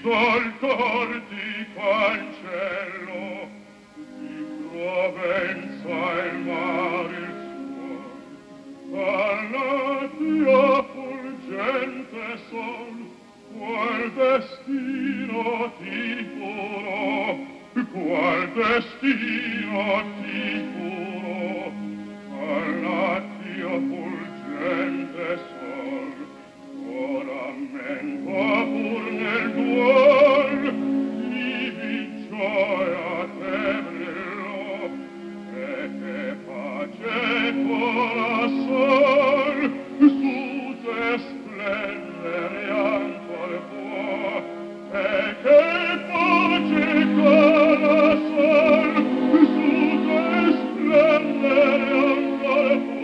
dol cor di cancello, di Provenza il mare il suo, alla tua fulgente sol, qual destino ti furò, qual destino ti furò, alla tua fulgente sol, oramento pur nel duol, di gioia te brillò, e che pace corazon su te splendere ancor può, e che pace corazon su te splendere ancor può.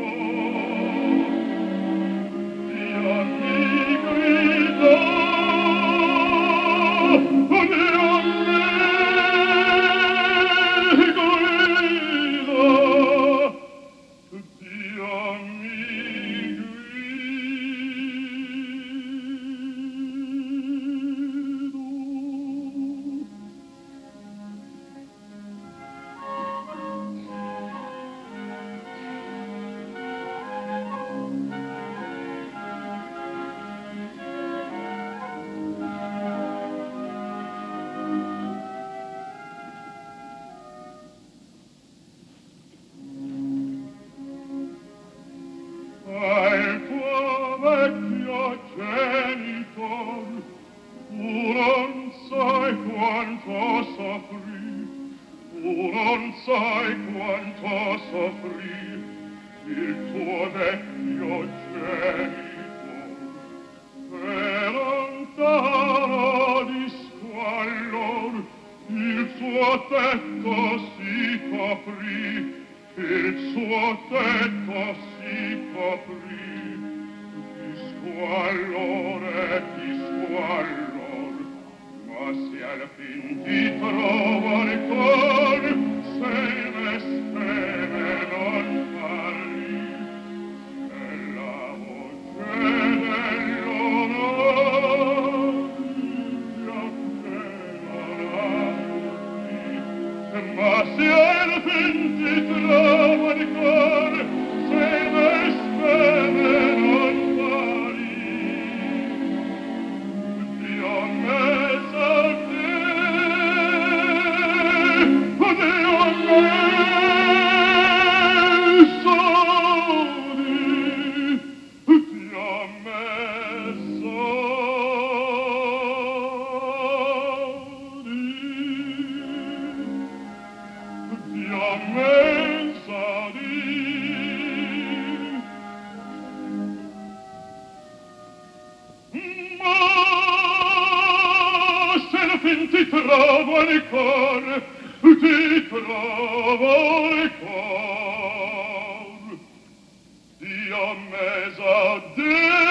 Dio mi gridò, Dio mi gridò, Dio mi al tuo vecchio genitor, tu non sai quanto soffrì, tu non sai quanto soffrì il tuo vecchio genitor. E lontano di squallor il suo tetto si coprì, il suo tetto si coprì di squallore, di squallor, ma se al fin ti trovo ancor, se ne speme non parli, e la voce dell'onore ma se al fin ti trovo ancor, se ne speme non pari. Dio messo te, Dio messo di, Dio messo Dio mensa di, ma se la fin ti trovo ancor, ti trovo ancor, Dio mesa di.